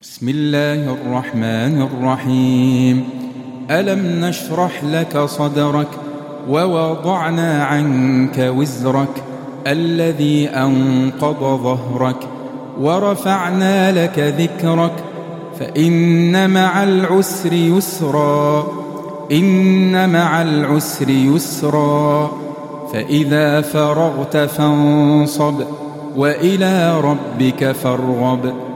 بسم الله الرحمن الرحيم. ألم نشرح لك صدرك ووضعنا عنك وزرك الذي أنقض ظهرك ورفعنا لك ذكرك فإن مع العسر يسرا إن مع العسر يسرا فإذا فرغت فانصب وإلى ربك فارغب